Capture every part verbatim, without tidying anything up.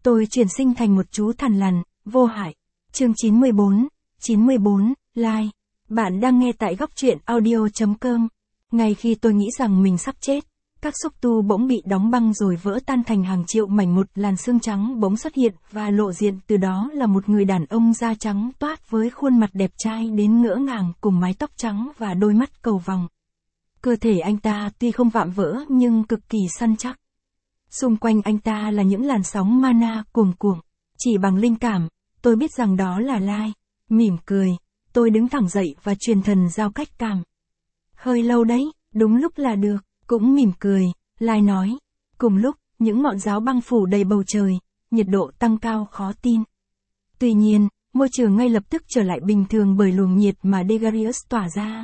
tôi chuyển sinh thành một chú thằn lằn, vô hại. Chương chín mươi bốn, chín mươi bốn, Like. Bạn đang nghe tại góc truyện audio chấm com. Ngay khi tôi nghĩ rằng mình sắp chết, các xúc tu bỗng bị đóng băng rồi vỡ tan thành hàng triệu mảnh, một làn xương trắng bỗng xuất hiện và lộ diện từ đó là một người đàn ông da trắng toát với khuôn mặt đẹp trai đến ngỡ ngàng cùng mái tóc trắng và đôi mắt cầu vồng. Cơ thể anh ta tuy không vạm vỡ nhưng cực kỳ săn chắc. Xung quanh anh ta là những làn sóng mana cuồn cuộn. Chỉ bằng linh cảm, tôi biết rằng đó là Like. Mỉm cười, tôi đứng thẳng dậy và truyền thần giao cách cảm. Hơi lâu đấy, đúng lúc là được. Cũng mỉm cười, Like nói. Cùng lúc, những ngọn giáo băng phủ đầy bầu trời, nhiệt độ tăng cao khó tin. Tuy nhiên, môi trường ngay lập tức trở lại bình thường bởi luồng nhiệt mà Degarius tỏa ra.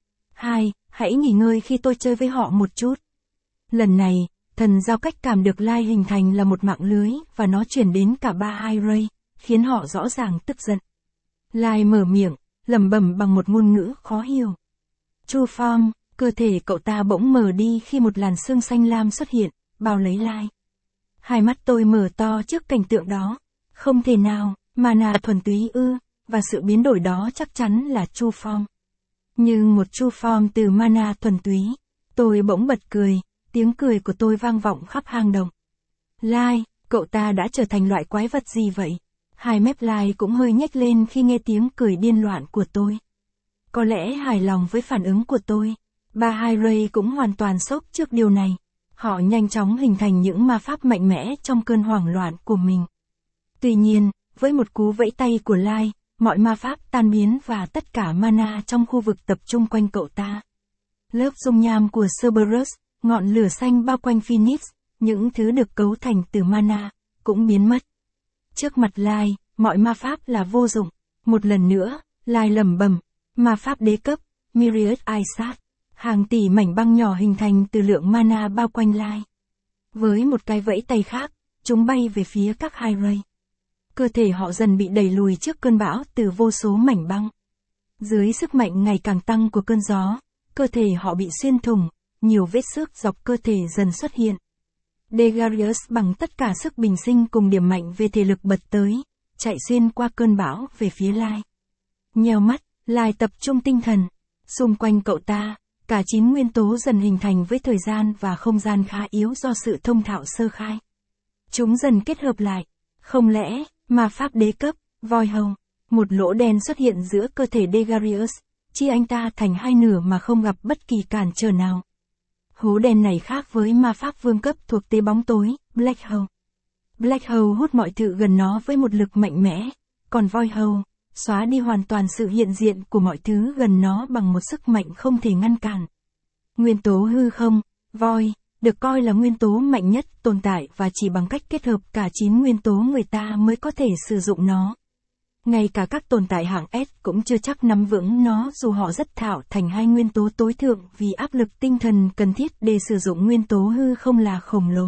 Hai, hãy nghỉ ngơi khi tôi chơi với họ một chút. Lần này, thần giao cách cảm được Like hình thành là một mạng lưới và nó chuyển đến cả ba hai ray, khiến họ rõ ràng tức giận. Like mở miệng, lẩm bẩm bằng một ngôn ngữ khó hiểu. True form. Cơ thể cậu ta bỗng mờ đi khi một làn sương xanh lam xuất hiện, bao lấy Like. Hai mắt tôi mở to trước cảnh tượng đó. Không thể nào, mana thuần túy ư, và sự biến đổi đó chắc chắn là true form. Nhưng một true form từ mana thuần túy, tôi bỗng bật cười, tiếng cười của tôi vang vọng khắp hang động. Like, cậu ta đã trở thành loại quái vật gì vậy? Hai mép Like cũng hơi nhếch lên khi nghe tiếng cười điên loạn của tôi. Có lẽ hài lòng với phản ứng của tôi. Ba hai ray cũng hoàn toàn sốc trước điều này. Họ nhanh chóng hình thành những ma pháp mạnh mẽ trong cơn hoảng loạn của mình. Tuy nhiên, với một cú vẫy tay của Like, mọi ma pháp tan biến và tất cả mana trong khu vực tập trung quanh cậu ta. Lớp dung nham của Cerberus, ngọn lửa xanh bao quanh Phoenix, những thứ được cấu thành từ mana, cũng biến mất. Trước mặt Like, mọi ma pháp là vô dụng. Một lần nữa, Like lẩm bẩm, ma pháp đế cấp, Myriad Isaac. Hàng tỷ mảnh băng nhỏ hình thành từ lượng mana bao quanh Like. Với một cái vẫy tay khác, chúng bay về phía các hai ray. Cơ thể họ dần bị đẩy lùi trước cơn bão từ vô số mảnh băng. Dưới sức mạnh ngày càng tăng của cơn gió, cơ thể họ bị xuyên thủng, nhiều vết xước dọc cơ thể dần xuất hiện. Degarius bằng tất cả sức bình sinh cùng điểm mạnh về thể lực bật tới, chạy xuyên qua cơn bão về phía Like. Nheo mắt, Like tập trung tinh thần. Xung quanh cậu ta, cả chín nguyên tố dần hình thành với thời gian và không gian khá yếu do sự thông thạo sơ khai. Chúng dần kết hợp lại. Không lẽ, ma pháp đế cấp, voi hầu, một lỗ đen xuất hiện giữa cơ thể Degarius, chia anh ta thành hai nửa mà không gặp bất kỳ cản trở nào. Hố đen này khác với ma pháp vương cấp thuộc tế bóng tối, Black Hole. Black Hole hút mọi thứ gần nó với một lực mạnh mẽ, còn voi hầu xóa đi hoàn toàn sự hiện diện của mọi thứ gần nó bằng một sức mạnh không thể ngăn cản. Nguyên tố hư không, voi, được coi là nguyên tố mạnh nhất tồn tại và chỉ bằng cách kết hợp cả chín nguyên tố người ta mới có thể sử dụng nó. Ngay cả các tồn tại hạng S cũng chưa chắc nắm vững nó dù họ rất thạo thành hai nguyên tố tối thượng vì áp lực tinh thần cần thiết để sử dụng nguyên tố hư không là khổng lồ.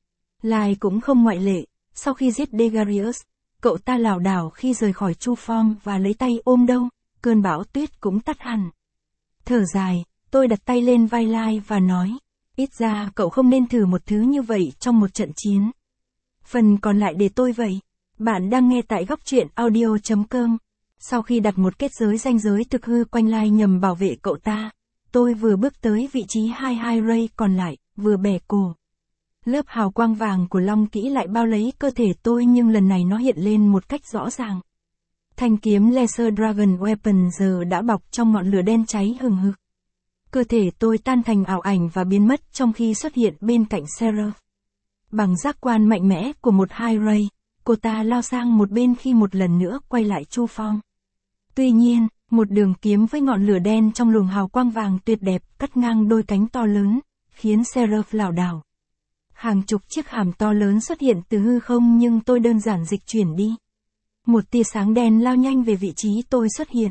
Like cũng không ngoại lệ, sau khi giết Degarius, cậu ta lảo đảo khi rời khỏi True Form và lấy tay ôm đâu, cơn bão tuyết cũng tắt hẳn. Thở dài, tôi đặt tay lên vai Like và nói, ít ra cậu không nên thử một thứ như vậy trong một trận chiến. Phần còn lại để tôi vậy. Bạn đang nghe tại góc truyện audio chấm com. Sau khi đặt một kết giới ranh giới thực hư quanh Like nhằm bảo vệ cậu ta, tôi vừa bước tới vị trí hai hai ray còn lại, vừa bẻ cổ. Lớp hào quang vàng của long kỹ lại bao lấy cơ thể tôi nhưng lần này nó hiện lên một cách rõ ràng. Thanh kiếm Laser Dragon Weapon giờ đã bọc trong ngọn lửa đen cháy hừng hực. Cơ thể tôi tan thành ảo ảnh và biến mất trong khi xuất hiện bên cạnh Seraph. Bằng giác quan mạnh mẽ của một hai ray, cô ta lao sang một bên khi một lần nữa quay lại True Form. Tuy nhiên, một đường kiếm với ngọn lửa đen trong luồng hào quang vàng tuyệt đẹp cắt ngang đôi cánh to lớn, khiến Seraph lảo đảo. Hàng chục chiếc hàm to lớn xuất hiện từ hư không nhưng tôi đơn giản dịch chuyển đi. Một tia sáng đen lao nhanh về vị trí tôi xuất hiện.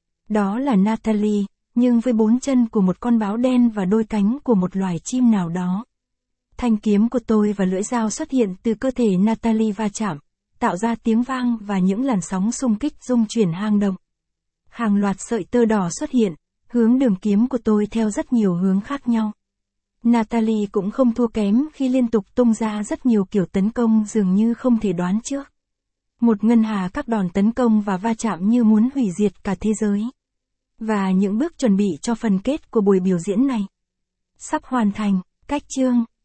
Đó là Natalie, nhưng với bốn chân của một con báo đen và đôi cánh của một loài chim nào đó. Thanh kiếm của tôi và lưỡi dao xuất hiện từ cơ thể Natalie va chạm, tạo ra tiếng vang và những làn sóng xung kích rung chuyển hang động. Hàng loạt sợi tơ đỏ xuất hiện, hướng đường kiếm của tôi theo rất nhiều hướng khác nhau. Natalie cũng không thua kém khi liên tục tung ra rất nhiều kiểu tấn công dường như không thể đoán trước. Một ngân hà các đòn tấn công và va chạm như muốn hủy diệt cả thế giới. Và những bước chuẩn bị cho phần kết của buổi biểu diễn này sắp hoàn thành. Cách chương